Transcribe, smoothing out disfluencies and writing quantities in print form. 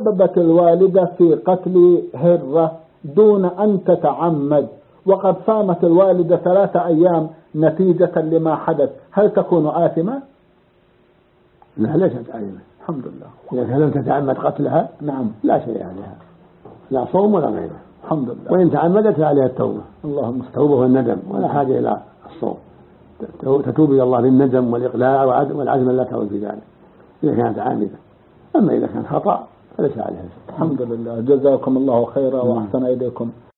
تسببت الوالدة في قتل هرة دون أن تتعمد، وقد صامت الوالدة 3 أيام نتيجة لما حدث، هل تكون آثمة؟ لا، ليست آثمة الحمد لله. إذا كان لم تتعمد قتلها نعم لا شيء عليها، لا صوم ولا غيره. الحمد لله. وإن تعمدت فعليها التوبة، اللهم التوبة والندم، ولا حاجة إلى الصوم، تتوب إلى الله بالندم والإقلاع والعزم لا تعود في ذلك إذا كانت عامدة. أما إذا كان خطأ فليس عليها. الحمد لله. جزاكم الله خيرا وأحسن إليكم.